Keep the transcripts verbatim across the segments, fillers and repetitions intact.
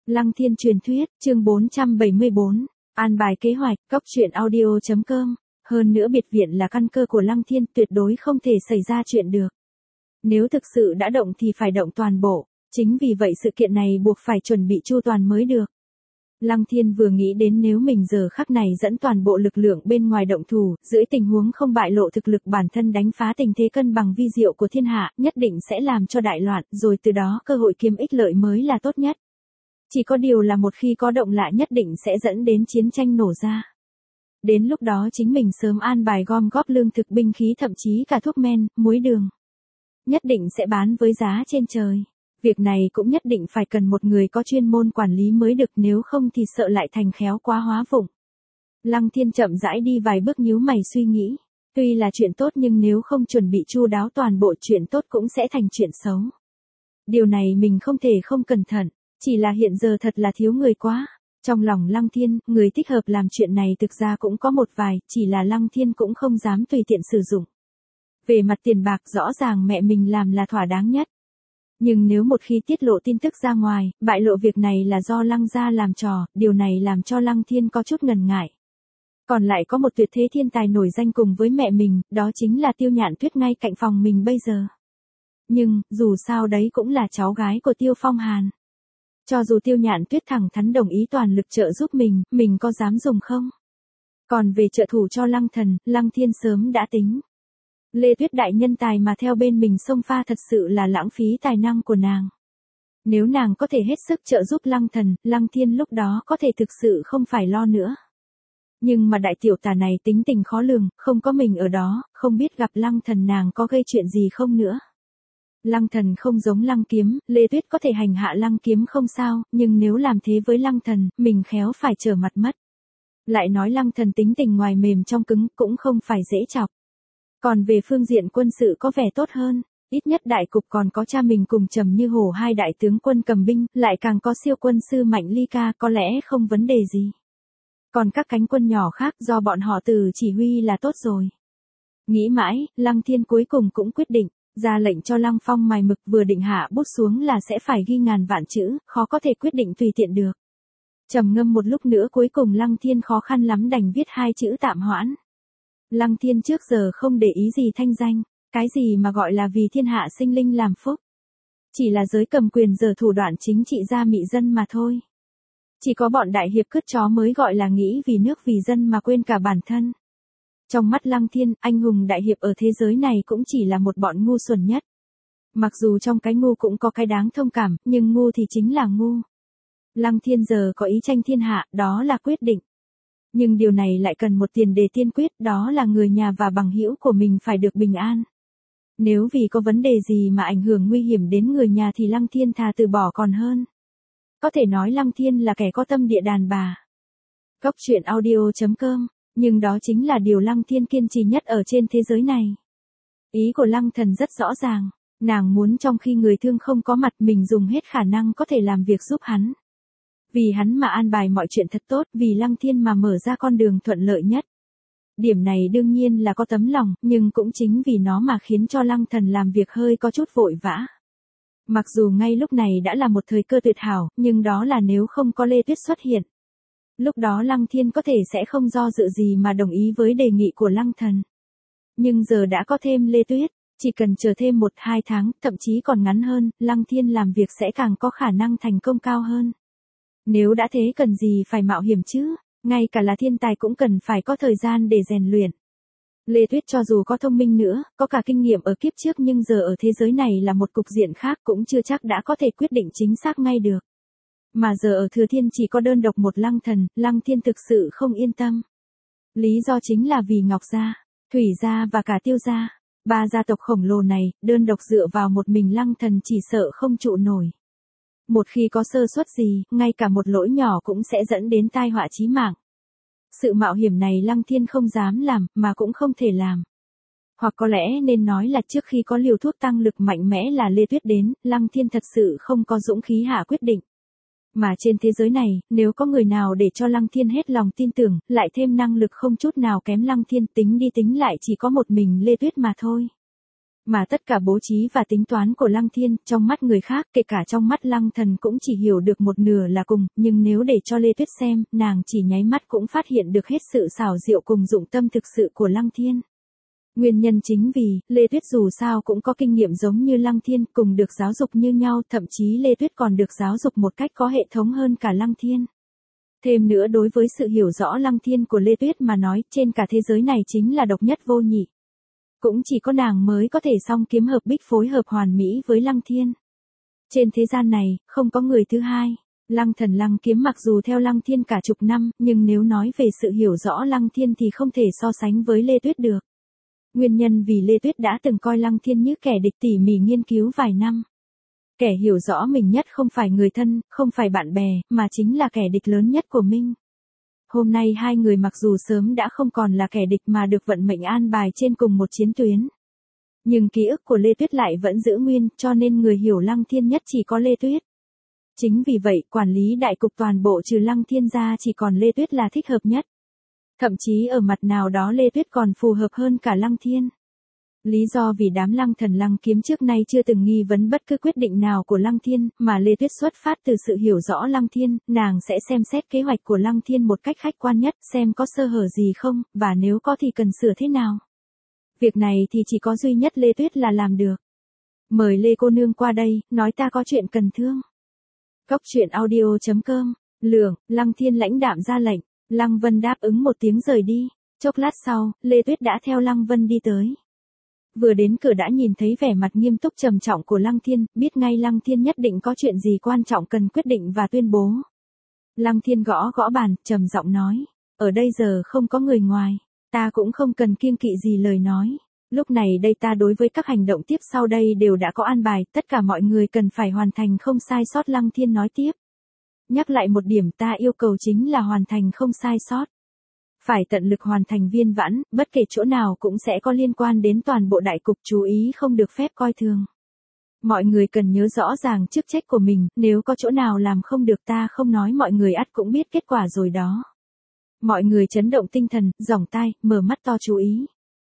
Lăng Thiên truyền thuyết, chương bốn trăm bảy mươi bốn, an bài kế hoạch, cốc truyện audio chấm com. Hơn nữa biệt viện là căn cơ của Lăng Thiên, tuyệt đối không thể xảy ra chuyện được. Nếu thực sự đã động thì phải động toàn bộ, chính vì vậy sự kiện này buộc phải chuẩn bị chu toàn mới được. Lăng Thiên vừa nghĩ đến nếu mình giờ khắc này dẫn toàn bộ lực lượng bên ngoài động thủ, dưới tình huống không bại lộ thực lực bản thân đánh phá tình thế cân bằng vi diệu của thiên hạ, nhất định sẽ làm cho đại loạn, rồi từ đó cơ hội kiếm ích lợi mới là tốt nhất. Chỉ có điều là một khi có động lại nhất định sẽ dẫn đến chiến tranh nổ ra. Đến lúc đó chính mình sớm an bài gom góp lương thực binh khí thậm chí cả thuốc men, muối đường. Nhất định sẽ bán với giá trên trời. Việc này cũng nhất định phải cần một người có chuyên môn quản lý mới được, nếu không thì sợ lại thành khéo quá hóa vụng. Lăng Thiên chậm rãi đi vài bước nhíu mày suy nghĩ. Tuy là chuyện tốt nhưng nếu không chuẩn bị chu đáo toàn bộ, chuyện tốt cũng sẽ thành chuyện xấu. Điều này mình không thể không cẩn thận, chỉ là hiện giờ thật là thiếu người quá. Trong lòng Lăng Thiên, người thích hợp làm chuyện này thực ra cũng có một vài, chỉ là Lăng Thiên cũng không dám tùy tiện sử dụng. Về mặt tiền bạc rõ ràng mẹ mình làm là thỏa đáng nhất. Nhưng nếu một khi tiết lộ tin tức ra ngoài, bại lộ việc này là do Lăng gia làm trò, điều này làm cho Lăng Thiên có chút ngần ngại. Còn lại có một tuyệt thế thiên tài nổi danh cùng với mẹ mình, đó chính là Tiêu Nhạn Tuyết ngay cạnh phòng mình bây giờ. Nhưng, dù sao đấy cũng là cháu gái của Tiêu Phong Hàn. Cho dù Tiêu Nhạn Tuyết thẳng thắn đồng ý toàn lực trợ giúp mình, mình có dám dùng không? Còn về trợ thủ cho Lăng Thần, Lăng Thiên sớm đã tính. Lê Tuyết đại nhân tài mà theo bên mình xông pha thật sự là lãng phí tài năng của nàng. Nếu nàng có thể hết sức trợ giúp Lăng Thần, Lăng Thiên lúc đó có thể thực sự không phải lo nữa. Nhưng mà đại tiểu tà này tính tình khó lường, không có mình ở đó, không biết gặp Lăng Thần nàng có gây chuyện gì không nữa. Lăng Thần không giống Lăng Kiếm, Lê Tuyết có thể hành hạ Lăng Kiếm không sao, nhưng nếu làm thế với Lăng Thần, mình khéo phải trở mặt mất. Lại nói Lăng Thần tính tình ngoài mềm trong cứng, cũng không phải dễ chọc. Còn về phương diện quân sự có vẻ tốt hơn, ít nhất đại cục còn có cha mình cùng Trầm Như Hổ hai đại tướng quân cầm binh, lại càng có siêu quân sư Mạnh Ly Ca, có lẽ không vấn đề gì. Còn các cánh quân nhỏ khác do bọn họ từ chỉ huy là tốt rồi. Nghĩ mãi, Lăng Thiên cuối cùng cũng quyết định, ra lệnh cho Lăng Phong mài mực, vừa định hạ bút xuống là sẽ phải ghi ngàn vạn chữ, khó có thể quyết định tùy tiện được. Trầm ngâm một lúc nữa cuối cùng Lăng Thiên khó khăn lắm đành viết hai chữ tạm hoãn. Lăng Thiên trước giờ không để ý gì thanh danh, cái gì mà gọi là vì thiên hạ sinh linh làm phúc. Chỉ là giới cầm quyền giờ thủ đoạn chính trị gia mị dân mà thôi. Chỉ có bọn đại hiệp cứt chó mới gọi là nghĩ vì nước vì dân mà quên cả bản thân. Trong mắt Lăng Thiên, anh hùng đại hiệp ở thế giới này cũng chỉ là một bọn ngu xuẩn nhất. Mặc dù trong cái ngu cũng có cái đáng thông cảm, nhưng ngu thì chính là ngu. Lăng Thiên giờ có ý tranh thiên hạ, đó là quyết định. Nhưng điều này lại cần một tiền đề tiên quyết, đó là người nhà và bằng hữu của mình phải được bình an. Nếu vì có vấn đề gì mà ảnh hưởng nguy hiểm đến người nhà thì Lăng Thiên thà từ bỏ còn hơn. Có thể nói Lăng Thiên là kẻ có tâm địa đàn bà. Cốc truyện audio chấm com, nhưng đó chính là điều Lăng Thiên kiên trì nhất ở trên thế giới này. Ý của Lăng Thần rất rõ ràng, nàng muốn trong khi người thương không có mặt mình dùng hết khả năng có thể làm việc giúp hắn. Vì hắn mà an bài mọi chuyện thật tốt, vì Lăng Thiên mà mở ra con đường thuận lợi nhất. Điểm này đương nhiên là có tấm lòng, nhưng cũng chính vì nó mà khiến cho Lăng Thần làm việc hơi có chút vội vã. Mặc dù ngay lúc này đã là một thời cơ tuyệt hảo, nhưng đó là nếu không có Lê Tuyết xuất hiện. Lúc đó Lăng Thiên có thể sẽ không do dự gì mà đồng ý với đề nghị của Lăng Thần. Nhưng giờ đã có thêm Lê Tuyết, chỉ cần chờ thêm một hai tháng, thậm chí còn ngắn hơn, Lăng Thiên làm việc sẽ càng có khả năng thành công cao hơn. Nếu đã thế cần gì phải mạo hiểm chứ, ngay cả là thiên tài cũng cần phải có thời gian để rèn luyện. Lê Tuyết cho dù có thông minh nữa, có cả kinh nghiệm ở kiếp trước nhưng giờ ở thế giới này là một cục diện khác cũng chưa chắc đã có thể quyết định chính xác ngay được. Mà giờ ở Thừa Thiên chỉ có đơn độc một Lăng Thần, Lăng Thiên thực sự không yên tâm. Lý do chính là vì Ngọc Gia, Thủy Gia và cả Tiêu Gia. Ba gia tộc khổng lồ này, đơn độc dựa vào một mình Lăng Thần chỉ sợ không trụ nổi. Một khi có sơ suất gì, ngay cả một lỗi nhỏ cũng sẽ dẫn đến tai họa chí mạng. Sự mạo hiểm này Lăng Thiên không dám làm, mà cũng không thể làm. Hoặc có lẽ nên nói là trước khi có liều thuốc tăng lực mạnh mẽ là Lê Tuyết đến, Lăng Thiên thật sự không có dũng khí hạ quyết định. Mà trên thế giới này, nếu có người nào để cho Lăng Thiên hết lòng tin tưởng, lại thêm năng lực không chút nào kém Lăng Thiên, tính đi tính lại chỉ có một mình Lê Tuyết mà thôi. Mà tất cả bố trí và tính toán của Lăng Thiên, trong mắt người khác, kể cả trong mắt Lăng Thần cũng chỉ hiểu được một nửa là cùng, nhưng nếu để cho Lê Tuyết xem, nàng chỉ nháy mắt cũng phát hiện được hết sự xảo diệu cùng dụng tâm thực sự của Lăng Thiên. Nguyên nhân chính vì, Lê Tuyết dù sao cũng có kinh nghiệm giống như Lăng Thiên, cùng được giáo dục như nhau, thậm chí Lê Tuyết còn được giáo dục một cách có hệ thống hơn cả Lăng Thiên. Thêm nữa đối với sự hiểu rõ Lăng Thiên của Lê Tuyết mà nói, trên cả thế giới này chính là độc nhất vô nhị. Cũng chỉ có nàng mới có thể song kiếm hợp bích phối hợp hoàn mỹ với Lăng Thiên. Trên thế gian này, không có người thứ hai. Lăng Thần Lăng Kiếm mặc dù theo Lăng Thiên cả chục năm, nhưng nếu nói về sự hiểu rõ Lăng Thiên thì không thể so sánh với Lê Tuyết được. Nguyên nhân vì Lê Tuyết đã từng coi Lăng Thiên như kẻ địch tỉ mỉ nghiên cứu vài năm. Kẻ hiểu rõ mình nhất không phải người thân, không phải bạn bè, mà chính là kẻ địch lớn nhất của mình. Hôm nay hai người mặc dù sớm đã không còn là kẻ địch mà được vận mệnh an bài trên cùng một chiến tuyến. Nhưng ký ức của Lê Tuyết lại vẫn giữ nguyên, cho nên người hiểu Lăng Thiên nhất chỉ có Lê Tuyết. Chính vì vậy, quản lý đại cục toàn bộ trừ Lăng Thiên ra chỉ còn Lê Tuyết là thích hợp nhất. Thậm chí ở mặt nào đó Lê Tuyết còn phù hợp hơn cả Lăng Thiên. Lý do vì đám Lăng Thần Lăng Kiếm trước nay chưa từng nghi vấn bất cứ quyết định nào của Lăng Thiên, mà Lê Tuyết xuất phát từ sự hiểu rõ Lăng Thiên, nàng sẽ xem xét kế hoạch của Lăng Thiên một cách khách quan nhất, xem có sơ hở gì không, và nếu có thì cần sửa thế nào. Việc này thì chỉ có duy nhất Lê Tuyết là làm được. Mời Lê cô nương qua đây, nói ta có chuyện cần thương. Cốc truyện audio chấm com, Lượng, Lăng Thiên lãnh đạm ra lệnh, Lăng Vân đáp ứng một tiếng rời đi. Chốc lát sau, Lê Tuyết đã theo Lăng Vân đi tới. Vừa đến cửa đã nhìn thấy vẻ mặt nghiêm túc trầm trọng của Lăng Thiên, biết ngay Lăng Thiên nhất định có chuyện gì quan trọng cần quyết định và tuyên bố. Lăng Thiên gõ gõ bàn, trầm giọng nói, ở đây giờ không có người ngoài, ta cũng không cần kiêng kỵ gì lời nói. Lúc này đây ta đối với các hành động tiếp sau đây đều đã có an bài, tất cả mọi người cần phải hoàn thành không sai sót. Lăng Thiên nói tiếp. Nhắc lại một điểm ta yêu cầu chính là hoàn thành không sai sót. Phải tận lực hoàn thành viên vãn, bất kể chỗ nào cũng sẽ có liên quan đến toàn bộ đại cục, chú ý không được phép coi thường. Mọi người cần nhớ rõ ràng chức trách của mình, nếu có chỗ nào làm không được ta không nói mọi người ắt cũng biết kết quả rồi đó. Mọi người chấn động tinh thần, dòng tai, mở mắt to chú ý.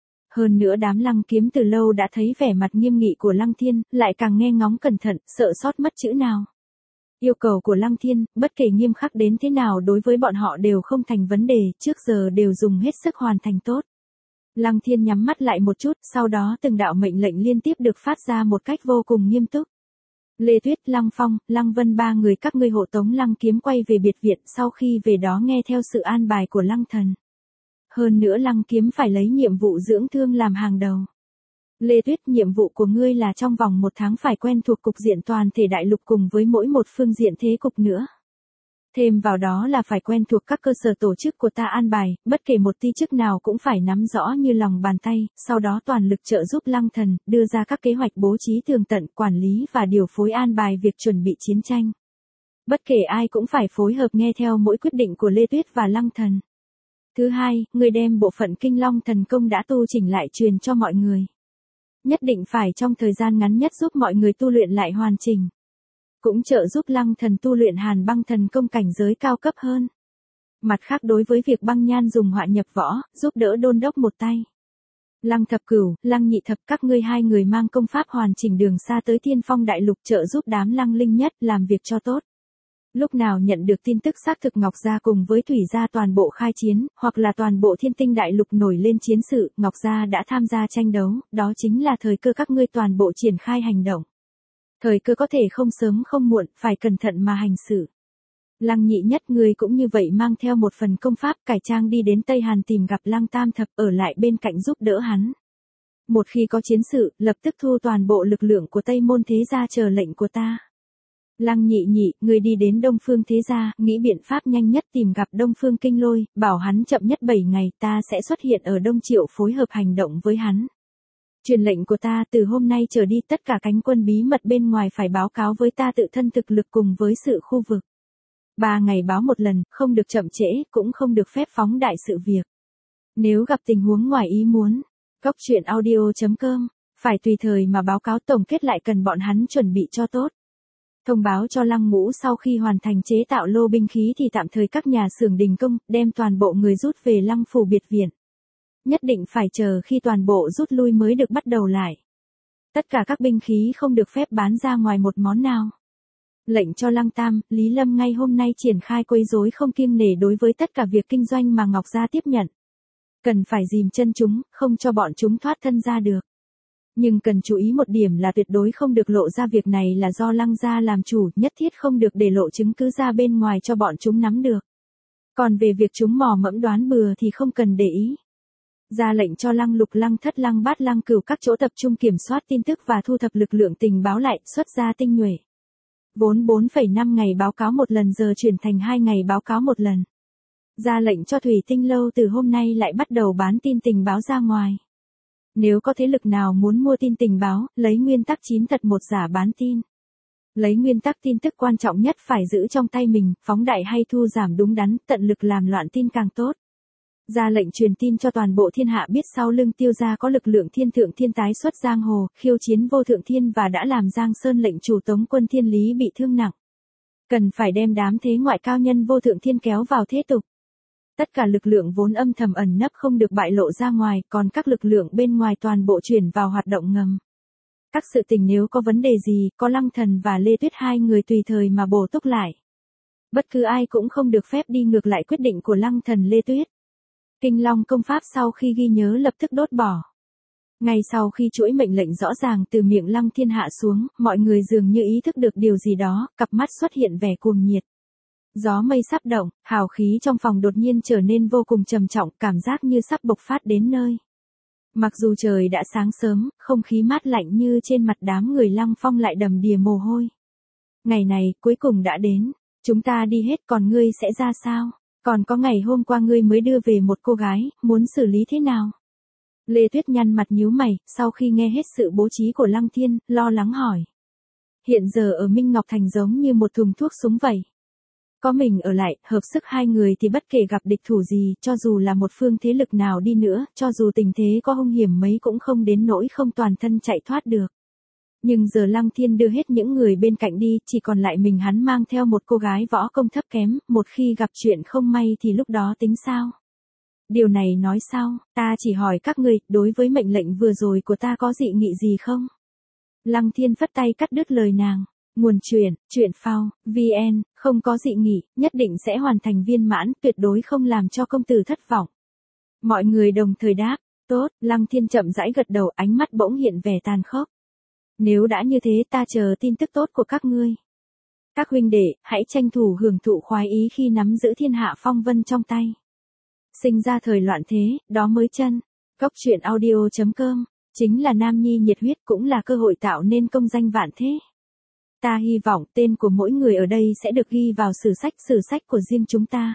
Hơn nữa đám Lăng Kiếm từ lâu đã thấy vẻ mặt nghiêm nghị của Lăng Thiên, lại càng nghe ngóng cẩn thận, sợ sót mất chữ nào. Yêu cầu của Lăng Thiên, bất kể nghiêm khắc đến thế nào đối với bọn họ đều không thành vấn đề, trước giờ đều dùng hết sức hoàn thành tốt. Lăng Thiên nhắm mắt lại một chút, sau đó từng đạo mệnh lệnh liên tiếp được phát ra một cách vô cùng nghiêm túc. Lê Tuyết, Lăng Phong, Lăng Vân ba người các ngươi hộ tống Lăng Kiếm quay về biệt viện, sau khi về đó nghe theo sự an bài của Lăng Thần. Hơn nữa Lăng Kiếm phải lấy nhiệm vụ dưỡng thương làm hàng đầu. Lê Tuyết, nhiệm vụ của ngươi là trong vòng một tháng phải quen thuộc cục diện toàn thể đại lục cùng với mỗi một phương diện thế cục nữa. Thêm vào đó là phải quen thuộc các cơ sở tổ chức của ta an bài, bất kể một ti chức nào cũng phải nắm rõ như lòng bàn tay, sau đó toàn lực trợ giúp Lăng Thần, đưa ra các kế hoạch bố trí tường tận, quản lý và điều phối an bài việc chuẩn bị chiến tranh. Bất kể ai cũng phải phối hợp nghe theo mỗi quyết định của Lê Tuyết và Lăng Thần. Thứ hai, người đem bộ phận Kinh Long Thần Công đã tu chỉnh lại truyền cho mọi người. Nhất định phải trong thời gian ngắn nhất giúp mọi người tu luyện lại hoàn chỉnh. Cũng trợ giúp Lăng Thần tu luyện Hàn Băng Thần Công cảnh giới cao cấp hơn. Mặt khác đối với việc Băng Nhan dùng họa nhập võ, giúp đỡ đôn đốc một tay. Lăng Thập Cửu, Lăng Nhị Thập các ngươi hai người mang công pháp hoàn chỉnh đường xa tới Thiên Phong Đại Lục trợ giúp đám Lăng Linh nhất làm việc cho tốt. Lúc nào nhận được tin tức xác thực Ngọc Gia cùng với Thủy Gia toàn bộ khai chiến, hoặc là toàn bộ Thiên Tinh Đại Lục nổi lên chiến sự, Ngọc Gia đã tham gia tranh đấu, đó chính là thời cơ các ngươi toàn bộ triển khai hành động. Thời cơ có thể không sớm không muộn, phải cẩn thận mà hành sự. Lăng Nhị Nhất ngươi cũng như vậy mang theo một phần công pháp cải trang đi đến Tây Hàn tìm gặp Lăng Tam Thập ở lại bên cạnh giúp đỡ hắn. Một khi có chiến sự, lập tức thu toàn bộ lực lượng của Tây Môn Thế Gia chờ lệnh của ta. Lăng Nhị Nhị, người đi đến Đông Phương Thế Gia, nghĩ biện pháp nhanh nhất tìm gặp Đông Phương Kinh Lôi, bảo hắn chậm nhất bảy ngày ta sẽ xuất hiện ở Đông Triệu phối hợp hành động với hắn. Truyền lệnh của ta từ hôm nay trở đi tất cả cánh quân bí mật bên ngoài phải báo cáo với ta tự thân thực lực cùng với sự khu vực. Ba ngày báo một lần, không được chậm trễ, cũng không được phép phóng đại sự việc. Nếu gặp tình huống ngoài ý muốn, cốc truyện audio chấm com, phải tùy thời mà báo cáo tổng kết lại cần bọn hắn chuẩn bị cho tốt. Thông báo cho Lăng Ngũ sau khi hoàn thành chế tạo lô binh khí thì tạm thời các nhà xưởng đình công, đem toàn bộ người rút về Lăng phủ biệt viện. Nhất định phải chờ khi toàn bộ rút lui mới được bắt đầu lại. Tất cả các binh khí không được phép bán ra ngoài một món nào. Lệnh cho Lăng Tam, Lý Lâm ngay hôm nay triển khai quấy rối không kiêng nể đối với tất cả việc kinh doanh mà Ngọc Gia tiếp nhận. Cần phải dìm chân chúng, không cho bọn chúng thoát thân ra được. Nhưng cần chú ý một điểm là tuyệt đối không được lộ ra việc này là do Lăng Gia làm chủ, nhất thiết không được để lộ chứng cứ ra bên ngoài cho bọn chúng nắm được. Còn về việc chúng mò mẫm đoán bừa thì không cần để ý. Ra lệnh cho Lăng Lục, Lăng Thất, Lăng Bát, Lăng Cửu các chỗ tập trung kiểm soát tin tức và thu thập lực lượng tình báo lại, xuất ra tinh nhuệ. Vốn bốn phẩy năm ngày báo cáo một lần giờ chuyển thành hai ngày báo cáo một lần. Ra lệnh cho Thủy Tinh Lâu từ hôm nay lại bắt đầu bán tin tình báo ra ngoài. Nếu có thế lực nào muốn mua tin tình báo, lấy nguyên tắc chín thật một giả bán tin. Lấy nguyên tắc tin tức quan trọng nhất phải giữ trong tay mình, phóng đại hay thu giảm đúng đắn, tận lực làm loạn tin càng tốt. Ra lệnh truyền tin cho toàn bộ thiên hạ biết sau lưng Tiêu gia có lực lượng thiên thượng thiên tái xuất giang hồ, khiêu chiến vô thượng thiên và đã làm Giang Sơn lệnh chủ Tống quân Thiên Lý bị thương nặng. Cần phải đem đám thế ngoại cao nhân vô thượng thiên kéo vào thế tục. Tất cả lực lượng vốn âm thầm ẩn nấp không được bại lộ ra ngoài, còn các lực lượng bên ngoài toàn bộ chuyển vào hoạt động ngầm. Các sự tình nếu có vấn đề gì, có Lăng Thần và Lê Tuyết hai người tùy thời mà bổ túc lại. Bất cứ ai cũng không được phép đi ngược lại quyết định của Lăng Thần Lê Tuyết. Kinh Long công pháp sau khi ghi nhớ lập tức đốt bỏ. Ngay sau khi chuỗi mệnh lệnh rõ ràng từ miệng Lăng Thiên hạ xuống, mọi người dường như ý thức được điều gì đó, cặp mắt xuất hiện vẻ cuồng nhiệt. Gió mây sắp động, hào khí trong phòng đột nhiên trở nên vô cùng trầm trọng, cảm giác như sắp bộc phát đến nơi. Mặc dù trời đã sáng sớm, không khí mát lạnh như trên mặt đám người Lăng Phong lại đầm đìa mồ hôi. Ngày này, cuối cùng đã đến. Chúng ta đi hết còn ngươi sẽ ra sao? Còn có ngày hôm qua ngươi mới đưa về một cô gái, muốn xử lý thế nào? Lê Tuyết nhăn mặt nhíu mày, sau khi nghe hết sự bố trí của Lăng Thiên, lo lắng hỏi. Hiện giờ ở Minh Ngọc Thành giống như một thùng thuốc súng vậy. Có mình ở lại, hợp sức hai người thì bất kể gặp địch thủ gì, cho dù là một phương thế lực nào đi nữa, cho dù tình thế có hung hiểm mấy cũng không đến nỗi không toàn thân chạy thoát được. Nhưng giờ Lăng Thiên đưa hết những người bên cạnh đi, chỉ còn lại mình hắn mang theo một cô gái võ công thấp kém, một khi gặp chuyện không may thì lúc đó tính sao? Điều này nói sao, ta chỉ hỏi các ngươi, đối với mệnh lệnh vừa rồi của ta có dị nghị gì không? Lăng Thiên phất tay cắt đứt lời nàng. Nguồn truyện, truyện phao, vn, không có dị nghị, nhất định sẽ hoàn thành viên mãn, tuyệt đối không làm cho công tử thất vọng. Mọi người đồng thời đáp, tốt, Lăng Thiên chậm rãi gật đầu, ánh mắt bỗng hiện vẻ tàn khốc. Nếu đã như thế ta chờ tin tức tốt của các ngươi. Các huynh đệ, hãy tranh thủ hưởng thụ khoái ý khi nắm giữ thiên hạ phong vân trong tay. Sinh ra thời loạn thế, đó mới chân. Cốc truyện audio chấm com, chính là nam nhi nhiệt huyết cũng là cơ hội tạo nên công danh vạn thế. Ta hy vọng tên của mỗi người ở đây sẽ được ghi vào sử sách sử sách của riêng chúng ta.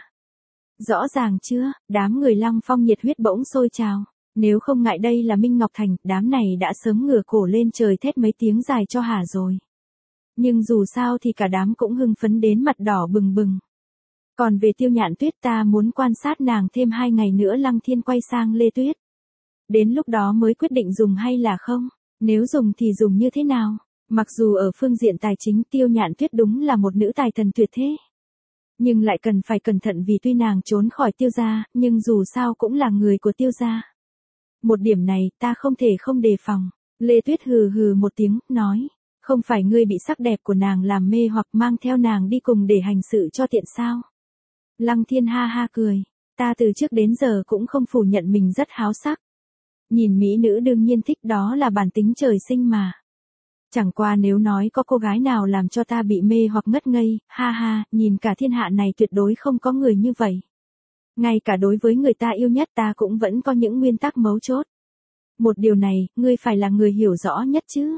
Rõ ràng chưa, đám người Lăng Phong nhiệt huyết bỗng sôi trào. Nếu không ngại đây là Minh Ngọc Thành, đám này đã sớm ngửa cổ lên trời thét mấy tiếng dài cho hả rồi. Nhưng dù sao thì cả đám cũng hưng phấn đến mặt đỏ bừng bừng. Còn về Tiêu Nhạn Tuyết ta muốn quan sát nàng thêm hai ngày nữa. Lăng Thiên quay sang Lê Tuyết. Đến lúc đó mới quyết định dùng hay là không, nếu dùng thì dùng như thế nào. Mặc dù ở phương diện tài chính Tiêu Nhạn Tuyết đúng là một nữ tài thần tuyệt thế. Nhưng lại cần phải cẩn thận vì tuy nàng trốn khỏi Tiêu gia, nhưng dù sao cũng là người của Tiêu gia. Một điểm này ta không thể không đề phòng. Lê Tuyết hừ hừ một tiếng, nói. Không phải ngươi bị sắc đẹp của nàng làm mê hoặc mang theo nàng đi cùng để hành sự cho tiện sao? Lăng Thiên ha ha cười. Ta từ trước đến giờ cũng không phủ nhận mình rất háo sắc. Nhìn mỹ nữ đương nhiên thích, đó là bản tính trời sinh mà. Chẳng qua nếu nói có cô gái nào làm cho ta bị mê hoặc ngất ngây, ha ha, nhìn cả thiên hạ này tuyệt đối không có người như vậy. Ngay cả đối với người ta yêu nhất ta cũng vẫn có những nguyên tắc mấu chốt. Một điều này, ngươi phải là người hiểu rõ nhất chứ.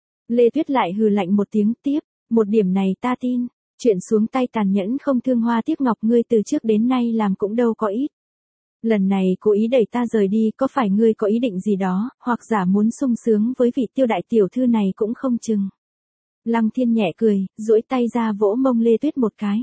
Lê Tuyết lại hừ lạnh một tiếng tiếp, một điểm này ta tin, chuyện xuống tay tàn nhẫn không thương hoa tiếc ngọc ngươi từ trước đến nay làm cũng đâu có ít. Lần này cố ý đẩy ta rời đi, có phải ngươi có ý định gì đó, hoặc giả muốn sung sướng với vị Tiêu đại tiểu thư này cũng không chừng. Lăng Thiên nhẹ cười, duỗi tay ra vỗ mông Lê Tuyết một cái.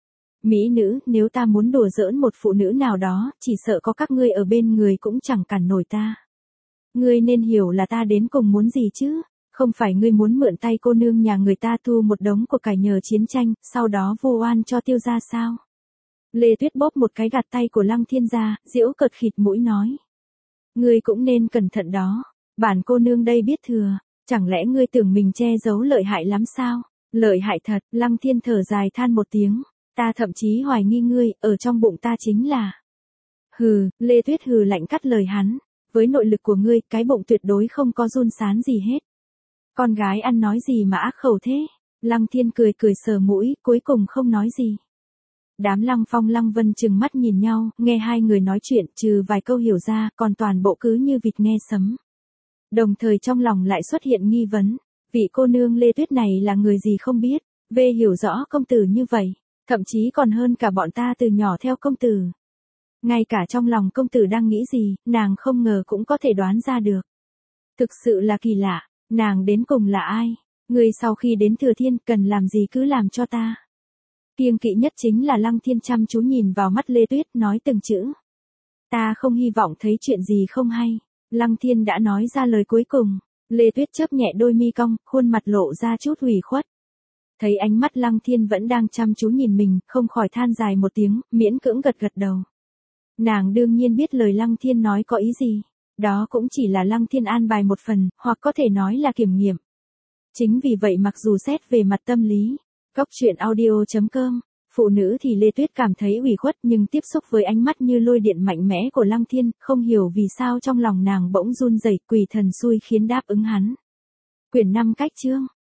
Mỹ nữ, nếu ta muốn đùa giỡn một phụ nữ nào đó, chỉ sợ có các ngươi ở bên người cũng chẳng cản nổi ta. Ngươi nên hiểu là ta đến cùng muốn gì chứ, không phải ngươi muốn mượn tay cô nương nhà người ta thu một đống của cải nhờ chiến tranh, sau đó vu oan cho Tiêu gia sao? Lê Tuyết bóp một cái gạt tay của Lăng Thiên ra, giễu cợt khịt mũi nói. Ngươi cũng nên cẩn thận đó, bản cô nương đây biết thừa, Chẳng lẽ ngươi tưởng mình che giấu lợi hại lắm sao? Lợi hại thật, Lăng Thiên thở dài than một tiếng. Ta thậm chí hoài nghi ngươi, ở trong bụng ta chính là. Hừ, Lê Tuyết hừ lạnh cắt lời hắn. Với nội lực của ngươi, cái bụng tuyệt đối không có run sán gì hết. Con gái ăn nói gì mà ác khẩu thế? Lăng Thiên cười cười sờ mũi, cuối cùng không nói gì. Đám Lăng Phong Lăng Vân trừng mắt nhìn nhau, nghe hai người nói chuyện, trừ vài câu hiểu ra, còn toàn bộ cứ như vịt nghe sấm. Đồng thời trong lòng lại xuất hiện nghi vấn, vị cô nương Lê Tuyết này là người gì không biết, về hiểu rõ công tử như vậy, thậm chí còn hơn cả bọn ta từ nhỏ theo công tử. Ngay cả trong lòng công tử đang nghĩ gì, nàng không ngờ cũng có thể đoán ra được. Thực sự là kỳ lạ, nàng đến cùng là ai? Người sau khi đến Thừa Thiên cần làm gì cứ làm cho ta. Kiêng kỵ nhất chính là Lăng Thiên chăm chú nhìn vào mắt Lê Tuyết nói từng chữ. Ta không hy vọng thấy chuyện gì không hay. Lăng Thiên đã nói ra lời cuối cùng. Lê Tuyết chớp nhẹ đôi mi cong, khuôn mặt lộ ra chút ủy khuất. Thấy ánh mắt Lăng Thiên vẫn đang chăm chú nhìn mình, không khỏi than dài một tiếng, miễn cưỡng gật gật đầu. Nàng đương nhiên biết lời Lăng Thiên nói có ý gì. Đó cũng chỉ là Lăng Thiên an bài một phần, hoặc có thể nói là kiểm nghiệm. Chính vì vậy mặc dù xét về mặt tâm lý, Cốc truyện audio chấm com, phụ nữ thì Lê Tuyết cảm thấy ủy khuất nhưng tiếp xúc với ánh mắt như lôi điện mạnh mẽ của Lăng Thiên, không hiểu vì sao trong lòng nàng bỗng run rẩy, quỷ thần xui khiến đáp ứng hắn. Quyển năm cách chương.